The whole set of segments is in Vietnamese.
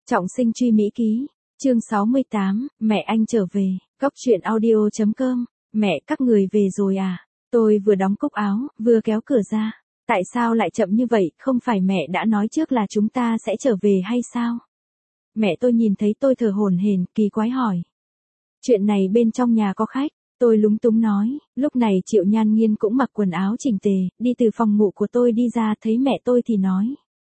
Trọng sinh truy Mỹ ký, chương 68, mẹ anh trở về, Cóc truyện audio.com, mẹ các người về rồi à? Tôi vừa đóng cúc áo, vừa kéo cửa ra. Tại sao lại chậm như vậy, không phải mẹ đã nói trước là chúng ta sẽ trở về hay sao? Mẹ tôi nhìn thấy tôi thở hổn hển, kỳ quái hỏi. Chuyện này bên trong nhà có khách, tôi lúng túng nói, lúc này Triệu Nhan Nghiên cũng mặc quần áo chỉnh tề, đi từ phòng ngủ của tôi đi ra thấy mẹ tôi thì nói.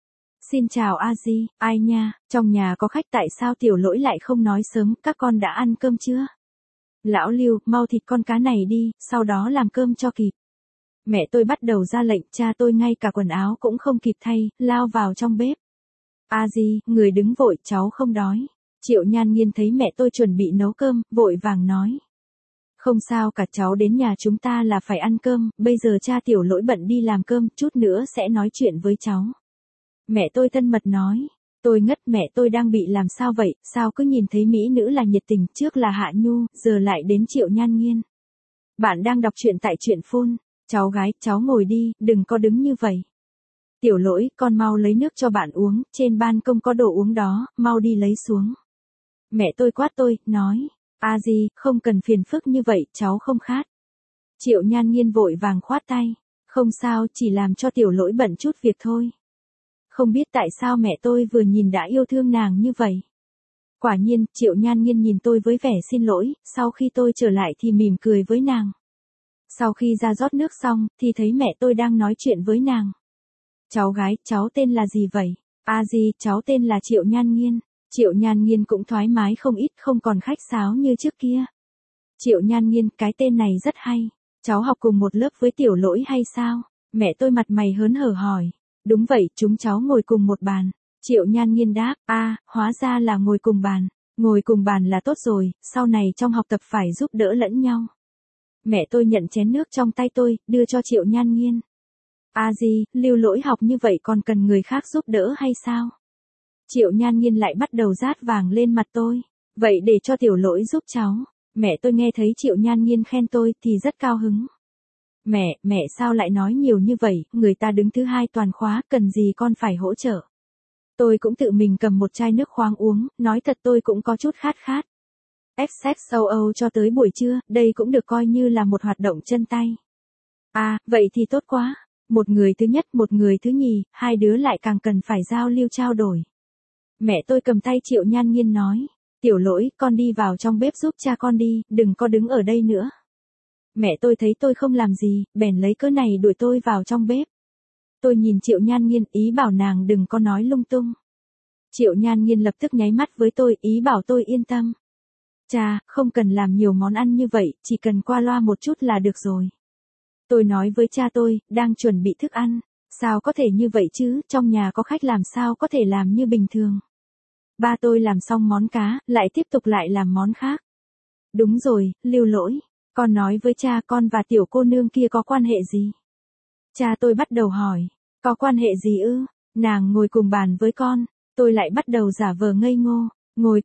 Xin chào a di, ai nha, trong nhà có khách tại sao Tiểu Lỗi lại không nói sớm, các con đã ăn cơm chưa? Lão Lưu, mau thịt con cá này đi, sau đó làm cơm cho kịp. Mẹ tôi bắt đầu ra lệnh, cha tôi ngay cả quần áo cũng không kịp thay, lao vào trong bếp. A di, người đứng vội, cháu không đói. Triệu Nhan Nghiên thấy mẹ tôi chuẩn bị nấu cơm, vội vàng nói. Không sao cả, cháu đến nhà chúng ta là phải ăn cơm, bây giờ cha Tiểu Lỗi bận đi làm cơm, chút nữa sẽ nói chuyện với cháu. Mẹ tôi thân mật nói, tôi ngất, mẹ tôi đang bị làm sao vậy, sao cứ nhìn thấy mỹ nữ là nhiệt tình, trước là Hạ Nhu, giờ lại đến Triệu Nhan Nghiên. Bạn đang đọc truyện tại truyện phun, cháu gái, cháu ngồi đi, đừng có đứng như vậy. Tiểu Lỗi, con mau lấy nước cho bạn uống, trên ban công có đồ uống đó, mau đi lấy xuống. Mẹ tôi quát tôi, nói, a di, không cần phiền phức như vậy, cháu không khát. Triệu Nhan Nghiên vội vàng khoát tay, không sao, chỉ làm cho Tiểu Lỗi bận chút việc thôi. Không biết tại sao mẹ tôi vừa nhìn đã yêu thương nàng như vậy. Quả nhiên, Triệu Nhan Nghiên nhìn tôi với vẻ xin lỗi, sau khi tôi trở lại thì mỉm cười với nàng. Sau khi ra rót nước xong, thì thấy mẹ tôi đang nói chuyện với nàng. Cháu gái, cháu tên là gì vậy? A di, cháu tên là Triệu Nhan Nghiên. Triệu Nhan Nghiên cũng thoải mái không ít, không còn khách sáo như trước kia. Triệu Nhan Nghiên, cái tên này rất hay. Cháu học cùng một lớp với Tiểu Lỗi hay sao? Mẹ tôi mặt mày hớn hở hỏi. Đúng vậy, chúng cháu ngồi cùng một bàn. Triệu Nhan Nghiên đáp, hóa ra là ngồi cùng bàn. Ngồi cùng bàn là tốt rồi, sau này trong học tập phải giúp đỡ lẫn nhau. Mẹ tôi nhận chén nước trong tay tôi, đưa cho Triệu Nhan Nghiên. A di, Lưu Lỗi học như vậy còn cần người khác giúp đỡ hay sao? Triệu Nhan Nghiên lại bắt đầu rát vàng lên mặt tôi. Vậy để cho Tiểu Lỗi giúp cháu. Mẹ tôi nghe thấy Triệu Nhan Nghiên khen tôi thì rất cao hứng. Mẹ sao lại nói nhiều như vậy, người ta đứng thứ hai toàn khóa, cần gì con phải hỗ trợ. Tôi cũng tự mình cầm một chai nước khoáng uống, nói thật tôi cũng có chút khát. XXOO cho tới buổi trưa, đây cũng được coi như là một hoạt động chân tay. Vậy thì tốt quá. Một người thứ nhất, một người thứ nhì, hai đứa lại càng cần phải giao lưu trao đổi. Mẹ tôi cầm tay Triệu Nhan Nghiên nói, Tiểu Lỗi, con đi vào trong bếp giúp cha con đi, đừng có đứng ở đây nữa. Mẹ tôi thấy tôi không làm gì, bèn lấy cớ này đuổi tôi vào trong bếp. Tôi nhìn Triệu Nhan Nghiên, ý bảo nàng đừng có nói lung tung. Triệu Nhan Nghiên lập tức nháy mắt với tôi, ý bảo tôi yên tâm. Cha, không cần làm nhiều món ăn như vậy, chỉ cần qua loa một chút là được rồi. Tôi nói với cha tôi, đang chuẩn bị thức ăn. Sao có thể như vậy chứ, trong nhà có khách làm sao có thể làm như bình thường. Ba tôi làm xong món cá, lại tiếp tục lại làm món khác. Đúng rồi, Lưu Lỗi. Con nói với cha, con và tiểu cô nương kia có quan hệ gì? Cha tôi bắt đầu hỏi, có quan hệ gì ư? Nàng ngồi cùng bàn với con. Tôi lại bắt đầu giả vờ ngây ngô. Ngồi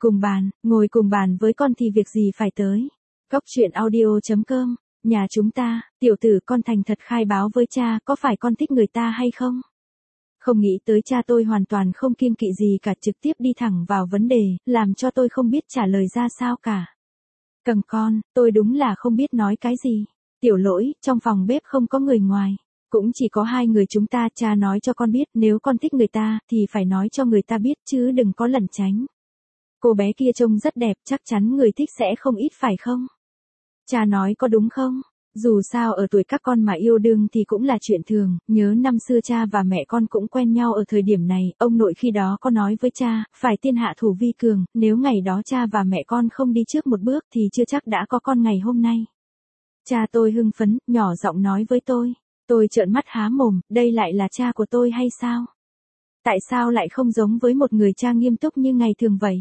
cùng bàn với con thì việc gì phải tới. Cóc truyện audio.com, nhà chúng ta, tiểu tử con thành thật khai báo với cha, có phải con thích người ta hay không? Không nghĩ tới cha tôi hoàn toàn không kiêng kỵ gì cả, trực tiếp đi thẳng vào vấn đề, làm cho tôi không biết trả lời ra sao cả. Cầm con, tôi đúng là không biết nói cái gì. Tiểu Lỗi, trong phòng bếp không có người ngoài. Cũng chỉ có hai người chúng ta, cha nói cho con biết, nếu con thích người ta, thì phải nói cho người ta biết chứ đừng có lẩn tránh. Cô bé kia trông rất đẹp, chắc chắn người thích sẽ không ít phải không? Cha nói có đúng không? Dù sao ở tuổi các con mà yêu đương thì cũng là chuyện thường, nhớ năm xưa cha và mẹ con cũng quen nhau ở thời điểm này, ông nội khi đó có nói với cha, phải tiên hạ thủ vi cường, nếu ngày đó cha và mẹ con không đi trước một bước thì chưa chắc đã có con ngày hôm nay. Cha tôi hưng phấn, nhỏ giọng nói với tôi trợn mắt há mồm, đây lại là cha của tôi hay sao? Tại sao lại không giống với một người cha nghiêm túc như ngày thường vậy?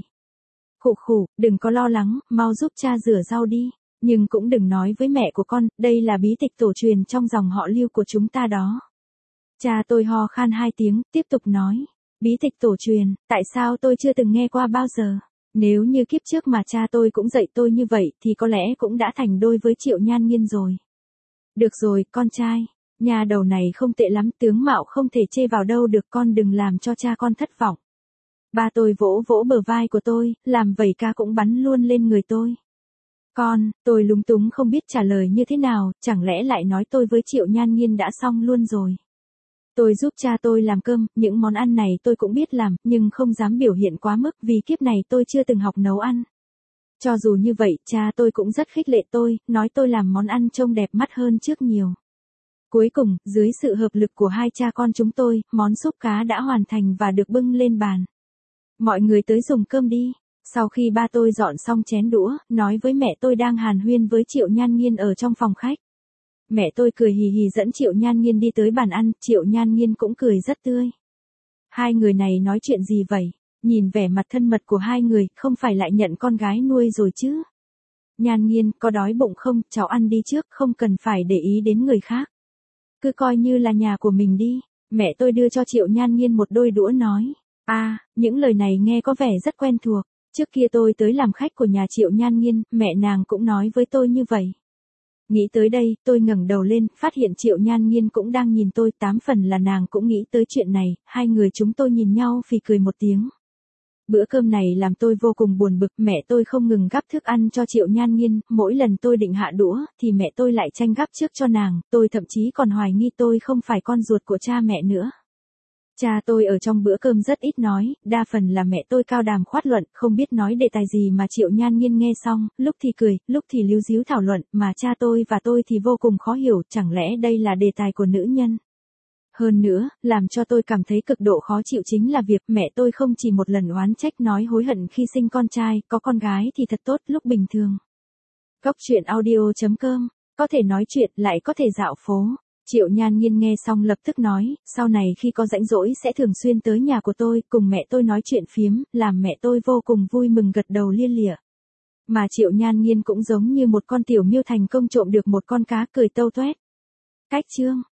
Khụ, đừng có lo lắng, mau giúp cha rửa rau đi. Nhưng cũng đừng nói với mẹ của con, đây là bí tịch tổ truyền trong dòng họ Lưu của chúng ta đó. Cha tôi ho khan 2 tiếng, tiếp tục nói. Bí tịch tổ truyền, tại sao tôi chưa từng nghe qua bao giờ? Nếu như kiếp trước mà cha tôi cũng dạy tôi như vậy thì có lẽ cũng đã thành đôi với Triệu Nhan Nghiên rồi. Được rồi, con trai. Nhà đầu này không tệ lắm, tướng mạo không thể chê vào đâu được, con đừng làm cho cha con thất vọng. Ba tôi vỗ vỗ bờ vai của tôi, làm vẩy ca cũng bắn luôn lên người tôi. Tôi lúng túng không biết trả lời như thế nào, chẳng lẽ lại nói tôi với Triệu Nhan Nhiên đã xong luôn rồi. Tôi giúp cha tôi làm cơm, những món ăn này tôi cũng biết làm, nhưng không dám biểu hiện quá mức vì kiếp này tôi chưa từng học nấu ăn. Cho dù như vậy, cha tôi cũng rất khích lệ tôi, nói tôi làm món ăn trông đẹp mắt hơn trước nhiều. Cuối cùng, dưới sự hợp lực của hai cha con chúng tôi, món súp cá đã hoàn thành và được bưng lên bàn. Mọi người tới dùng cơm đi. Sau khi ba tôi dọn xong chén đũa, nói với mẹ tôi đang hàn huyên với Triệu Nhan Nhiên ở trong phòng khách. Mẹ tôi cười hì hì dẫn Triệu Nhan Nhiên đi tới bàn ăn, Triệu Nhan Nhiên cũng cười rất tươi. Hai người này nói chuyện gì vậy? Nhìn vẻ mặt thân mật của hai người, không phải lại nhận con gái nuôi rồi chứ? Nhan Nhiên, có đói bụng không? Cháu ăn đi trước, không cần phải để ý đến người khác. Cứ coi như là nhà của mình đi. Mẹ tôi đưa cho Triệu Nhan Nhiên một đôi đũa nói. Những lời này nghe có vẻ rất quen thuộc. Trước kia tôi tới làm khách của nhà Triệu Nhan Nhiên, mẹ nàng cũng nói với tôi như vậy. Nghĩ tới đây, tôi ngẩng đầu lên, phát hiện Triệu Nhan Nhiên cũng đang nhìn tôi, 8 phần là nàng cũng nghĩ tới chuyện này, hai người chúng tôi nhìn nhau phì cười một tiếng. Bữa cơm này làm tôi vô cùng buồn bực, mẹ tôi không ngừng gắp thức ăn cho Triệu Nhan Nhiên, mỗi lần tôi định hạ đũa, thì mẹ tôi lại tranh gắp trước cho nàng, tôi thậm chí còn hoài nghi tôi không phải con ruột của cha mẹ nữa. Cha tôi ở trong bữa cơm rất ít nói, đa phần là mẹ tôi cao đàm khoát luận, không biết nói đề tài gì mà Triệu Nhan Nhiên nghe xong, lúc thì cười, lúc thì líu díu thảo luận, mà cha tôi và tôi thì vô cùng khó hiểu, chẳng lẽ đây là đề tài của nữ nhân. Hơn nữa, làm cho tôi cảm thấy cực độ khó chịu chính là việc mẹ tôi không chỉ một lần oán trách nói hối hận khi sinh con trai, có con gái thì thật tốt lúc bình thường. Cốc truyện audio.com, có thể nói chuyện lại có thể dạo phố. Triệu Nhan Nhiên nghe xong lập tức nói, sau này khi có rảnh rỗi sẽ thường xuyên tới nhà của tôi, cùng mẹ tôi nói chuyện phiếm, làm mẹ tôi vô cùng vui mừng gật đầu lia lịa. Mà Triệu Nhan Nhiên cũng giống như một con tiểu miêu thành công trộm được một con cá cười tâu toét. Cách chương